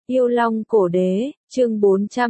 Yêu Long Cổ Đế, chương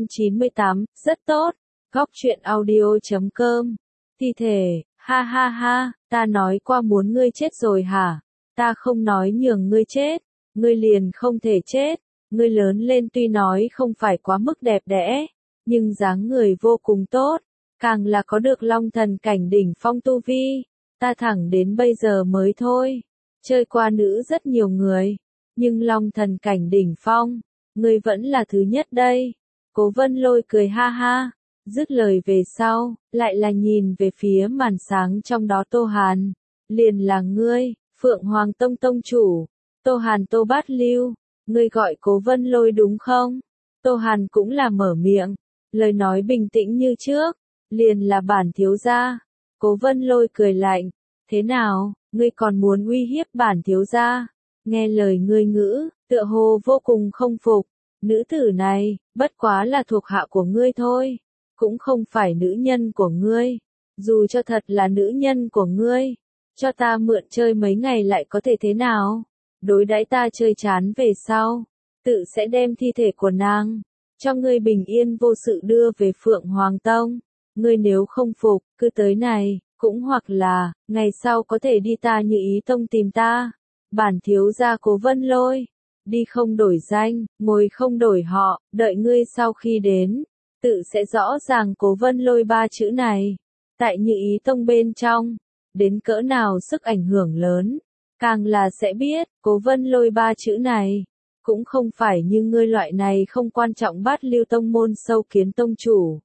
498, rất tốt. Góc truyện audio.com. Thi thể, ha ha ha, ta nói qua muốn ngươi chết rồi hả? Ta không nói nhường ngươi chết, ngươi liền không thể chết. Ngươi lớn lên tuy nói không phải quá mức đẹp đẽ, nhưng dáng người vô cùng tốt, càng là có được long thần cảnh đỉnh phong tu vi. Ta thẳng đến bây giờ mới thôi, chơi qua nữ rất nhiều người, nhưng long thần cảnh đỉnh phong, ngươi vẫn là thứ nhất đây. Cố Vân Lôi cười ha ha, dứt lời về sau, lại là nhìn về phía màn sáng trong đó Tô Hàn. Liền là ngươi, Phượng Hoàng Tông tông chủ, Tô Hàn Tô Bát Lưu, ngươi gọi Cố Vân Lôi đúng không? Tô Hàn cũng là mở miệng, lời nói bình tĩnh như trước, liền là bản thiếu gia. Cố Vân Lôi cười lạnh, thế nào, ngươi còn muốn uy hiếp bản thiếu gia? Nghe lời ngươi ngữ, tựa hồ vô cùng không phục. Nữ tử này, bất quá là thuộc hạ của ngươi thôi, cũng không phải nữ nhân của ngươi. Dù cho thật là nữ nhân của ngươi, cho ta mượn chơi mấy ngày lại có thể thế nào? Đối đãi ta chơi chán về sau, tự sẽ đem thi thể của nàng cho ngươi bình yên vô sự đưa về Phượng Hoàng Tông. Ngươi nếu không phục, cứ tới này, cũng hoặc là, ngày sau có thể đi ta Như Ý Tông tìm ta. Bản thiếu gia Cố Vân Lôi, đi không đổi danh, ngồi không đổi họ, đợi ngươi sau khi đến, tự sẽ rõ ràng Cố Vân Lôi ba chữ này, tại Như Ý Tông bên trong, đến cỡ nào sức ảnh hưởng lớn, càng là sẽ biết, Cố Vân Lôi ba chữ này, cũng không phải như ngươi loại này không quan trọng Bát Lưu Tông môn sâu kiến tông chủ.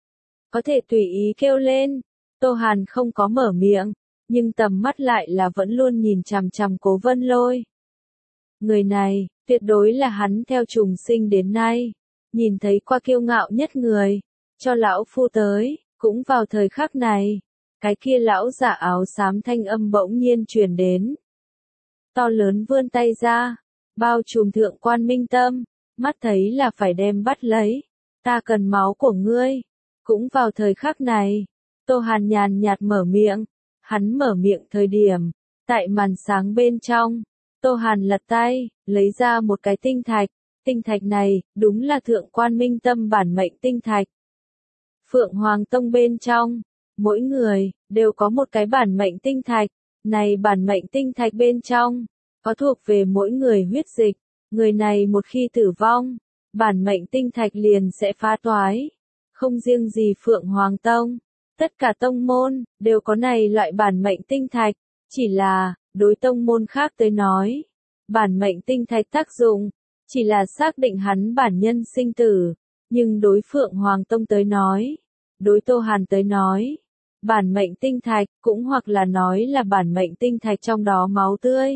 Có thể tùy ý kêu lên, Tô Hàn không có mở miệng, nhưng tầm mắt lại là vẫn luôn nhìn chằm chằm Cố Vân Lôi. Người này, tuyệt đối là hắn theo trùng sinh đến nay, nhìn thấy qua kiêu ngạo nhất người, cho lão phu tới, cũng vào thời khắc này, cái kia lão giả áo xám thanh âm bỗng nhiên truyền đến. To lớn vươn tay ra, bao trùm Thượng Quan Minh Tâm, mắt thấy là phải đem bắt lấy, ta cần máu của ngươi. Cũng vào thời khắc này, Tô Hàn nhàn nhạt mở miệng, hắn mở miệng thời điểm, tại màn sáng bên trong, Tô Hàn lật tay, lấy ra một cái tinh thạch này, đúng là Thượng Quan Minh Tâm bản mệnh tinh thạch. Phượng Hoàng Tông bên trong, mỗi người, đều có một cái bản mệnh tinh thạch, này bản mệnh tinh thạch bên trong, có thuộc về mỗi người huyết dịch, người này một khi tử vong, bản mệnh tinh thạch liền sẽ phá toái. Không riêng gì Phượng Hoàng Tông, tất cả tông môn, đều có này loại bản mệnh tinh thạch, chỉ là, đối tông môn khác tới nói, bản mệnh tinh thạch tác dụng, chỉ là xác định hắn bản nhân sinh tử, nhưng đối Phượng Hoàng Tông tới nói, đối Tô Hàn tới nói, bản mệnh tinh thạch, cũng hoặc là nói là bản mệnh tinh thạch trong đó máu tươi,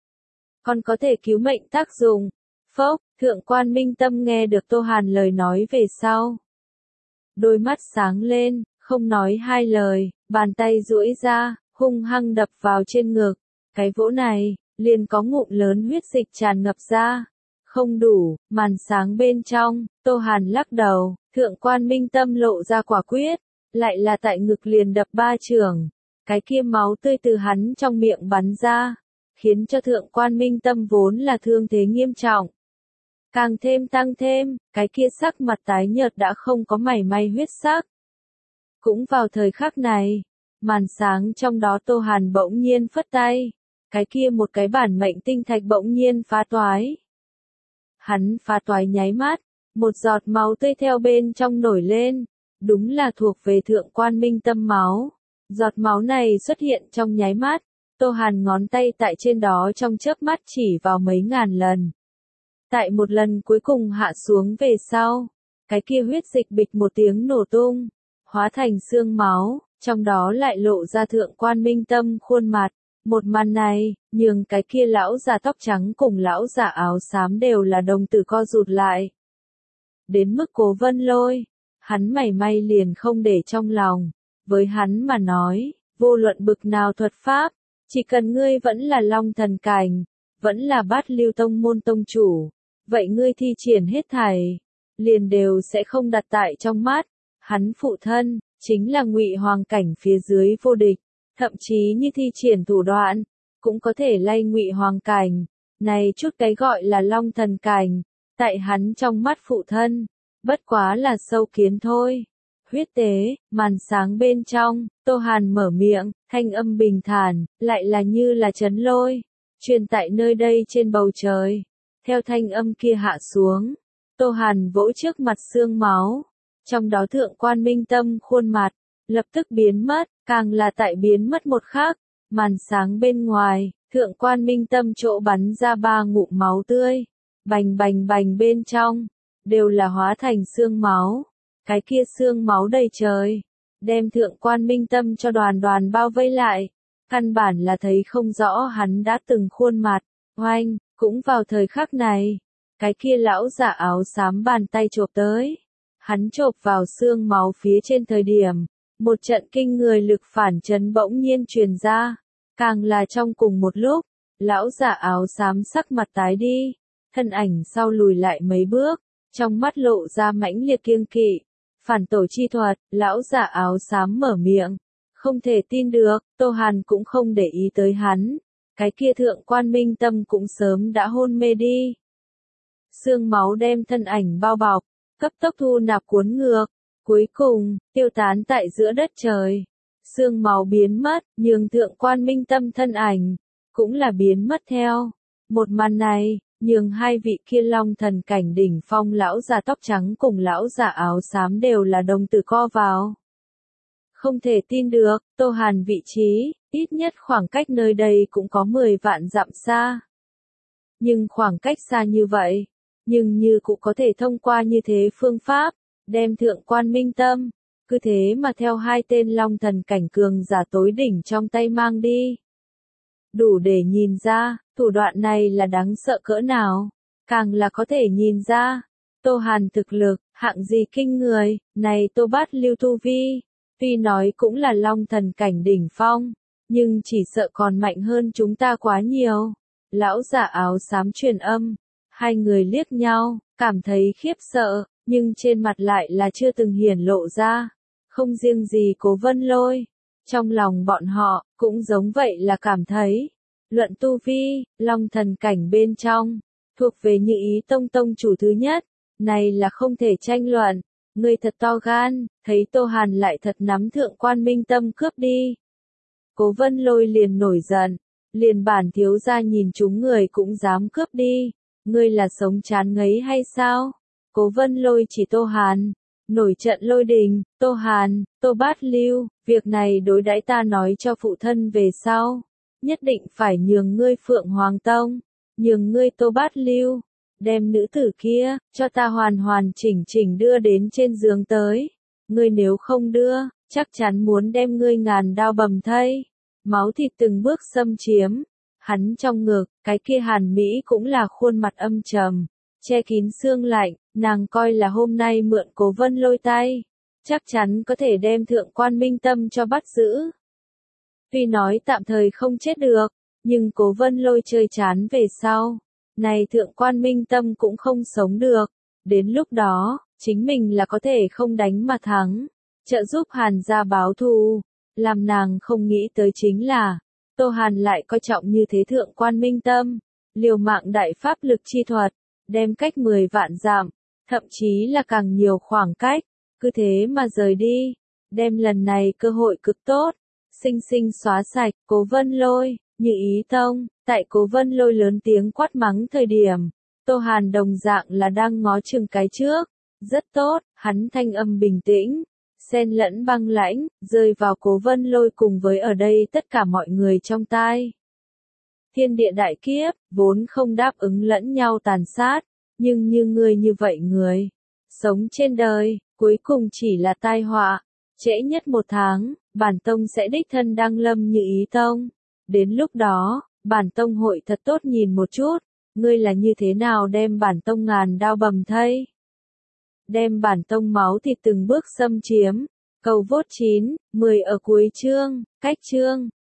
còn có thể cứu mệnh tác dụng. Phốc, Thượng Quan Minh Tâm nghe được Tô Hàn lời nói về sau. Đôi mắt sáng lên, không nói hai lời, bàn tay duỗi ra, hung hăng đập vào trên ngực. Cái vỗ này, liền có ngụm lớn huyết dịch tràn ngập ra. Không đủ, màn sáng bên trong, Tô Hàn lắc đầu, Thượng Quan Minh Tâm lộ ra quả quyết, lại là tại ngực liền đập ba chưởng. Cái kia máu tươi từ hắn trong miệng bắn ra, khiến cho Thượng Quan Minh Tâm vốn là thương thế nghiêm trọng. Càng thêm tăng thêm, cái kia sắc mặt tái nhợt đã không có mảy may huyết sắc. Cũng vào thời khắc này, màn sáng trong đó Tô Hàn bỗng nhiên phất tay, cái kia một cái bản mệnh tinh thạch bỗng nhiên phá toái. Hắn phá toái nháy mắt, một giọt máu tươi theo bên trong nổi lên, đúng là thuộc về Thượng Quan Minh Tâm máu. Giọt máu này xuất hiện trong nháy mắt, Tô Hàn ngón tay tại trên đó trong chớp mắt chỉ vào mấy ngàn lần. Tại một lần cuối cùng hạ xuống về sau, cái kia huyết dịch bịch một tiếng nổ tung, hóa thành xương máu, trong đó lại lộ ra Thượng Quan Minh Tâm khuôn mặt. Một màn này, nhường cái kia lão già tóc trắng cùng lão già áo xám đều là đồng tử co rụt lại. Đến mức Cố Vân Lôi, hắn mảy may liền không để trong lòng, với hắn mà nói, vô luận bực nào thuật pháp, chỉ cần ngươi vẫn là Long Thần Cảnh, vẫn là Bát Lưu Tông môn tông chủ, vậy ngươi thi triển hết thảy, liền đều sẽ không đặt tại trong mắt. Hắn phụ thân, chính là Ngụy Hoàng Cảnh phía dưới vô địch, thậm chí như thi triển thủ đoạn, cũng có thể lay Ngụy Hoàng Cảnh. Này chút cái gọi là Long Thần Cảnh, Tại hắn trong mắt phụ thân, bất quá là sâu kiến thôi. Huyết tế, màn sáng bên trong, Tô Hàn mở miệng, thanh âm bình thản, lại là như là chấn lôi, truyền tại nơi đây trên bầu trời. Theo thanh âm kia hạ xuống, Tô Hàn vỗ trước mặt xương máu, trong đó thượng quan minh tâm khuôn mặt, lập tức biến mất, càng là tại biến mất một khắc, màn sáng bên ngoài, thượng quan minh tâm chỗ bắn ra 3 ngụm máu tươi, bành bành bành bên trong, đều là hóa thành xương máu, cái kia xương máu đầy trời, đem thượng quan minh tâm cho đoàn đoàn bao vây lại, căn bản là thấy không rõ hắn đã từng khuôn mặt, oanh, cũng vào thời khắc này, cái kia lão giả áo xám bàn tay chộp tới, hắn chộp vào xương máu phía trên thời điểm, một trận kinh người lực phản chấn bỗng nhiên truyền ra, càng là trong cùng một lúc, lão giả áo xám sắc mặt tái đi, thân ảnh sau lùi lại mấy bước, trong mắt lộ ra mãnh liệt kiêng kỵ, phản tổ chi thuật, lão giả áo xám mở miệng, không thể tin được, Tô Hàn cũng không để ý tới hắn, cái kia thượng quan minh tâm cũng sớm đã hôn mê đi. Sương máu đem thân ảnh bao bọc, cấp tốc thu nạp cuốn ngược, cuối cùng, tiêu tán tại giữa đất trời. Sương máu biến mất, nhường thượng quan minh tâm thân ảnh, cũng là biến mất theo. Một màn này, nhường hai vị kia long thần cảnh đỉnh phong lão già tóc trắng cùng lão già áo xám đều là đồng tử co vào. Không thể tin được, Tô Hàn vị trí, ít nhất khoảng cách nơi đây cũng có 10 vạn dặm xa. Nhưng khoảng cách xa như vậy, nhưng như cũng có thể thông qua như thế phương pháp, đem thượng quan minh tâm, cứ thế mà theo hai tên long thần cảnh cường giả tối đỉnh trong tay mang đi. Đủ để nhìn ra, thủ đoạn này là đáng sợ cỡ nào, càng là có thể nhìn ra, Tô Hàn thực lực, hạng gì kinh người, này Tô Bát Lưu tu vi, tuy nói cũng là long thần cảnh đỉnh phong, nhưng chỉ sợ còn mạnh hơn chúng ta quá nhiều. Lão giả áo xám truyền âm, hai người liếc nhau, cảm thấy khiếp sợ, nhưng trên mặt lại là chưa từng hiển lộ ra, không riêng gì Cố Vân Lôi, trong lòng bọn họ, cũng giống vậy là cảm thấy, luận tu vi, long thần cảnh bên trong, thuộc về Như Ý Tông tông chủ thứ nhất, này là không thể tranh luận, người thật to gan, thấy Tô Hàn lại thật nắm thượng quan minh tâm cướp đi. Cố Vân Lôi liền nổi giận, liền bản thiếu gia nhìn chúng người cũng dám cướp đi, ngươi là sống chán ngấy hay sao? Cố Vân Lôi chỉ Tô Hàn, nổi trận lôi đình, Tô Hàn, Tô Bát Lưu, việc này đối đãi ta nói cho phụ thân về sau, nhất định phải nhường ngươi Phượng Hoàng Tông, nhường ngươi Tô Bát Lưu, đem nữ tử kia, cho ta hoàn hoàn chỉnh chỉnh đưa đến trên giường tới, ngươi nếu không đưa, chắc chắn muốn đem ngươi ngàn đao bầm thây, máu thịt từng bước xâm chiếm, hắn trong ngực, cái kia Hàn Mỹ cũng là khuôn mặt âm trầm, che kín xương lạnh, nàng coi là hôm nay mượn Cố Vân Lôi tay, chắc chắn có thể đem thượng quan minh tâm cho bắt giữ. Tuy nói tạm thời không chết được, nhưng Cố Vân Lôi chơi chán về sau, này thượng quan minh tâm cũng không sống được, đến lúc đó, chính mình là có thể không đánh mà thắng, trợ giúp Hàn gia báo thù, làm nàng không nghĩ tới chính là, Tô Hàn lại coi trọng như thế thượng quan minh tâm, liều mạng đại pháp lực chi thuật, đem cách 10 vạn dặm, thậm chí là càng nhiều khoảng cách, cứ thế mà rời đi, đem lần này cơ hội cực tốt, sinh sinh xóa sạch, Cố Vân Lôi, Như Ý Tông, tại Cố Vân Lôi lớn tiếng quát mắng thời điểm, Tô Hàn đồng dạng là đang ngó chừng cái trước, rất tốt, hắn thanh âm bình tĩnh, xen lẫn băng lãnh, rơi vào Cố Vân Lôi cùng với ở đây tất cả mọi người trong tai. Thiên địa đại kiếp, vốn không đáp ứng lẫn nhau tàn sát, nhưng như ngươi như vậy người, sống trên đời, cuối cùng chỉ là tai họa, trễ nhất 1 tháng, bản tông sẽ đích thân đăng lâm Như Ý Tông. Đến lúc đó, bản tông hội thật tốt nhìn một chút, ngươi là như thế nào đem bản tông ngàn đao bầm thây. Đem bản tông máu thịt từng bước xâm chiếm, cầu vốt 9, 10 ở cuối chương, cách chương.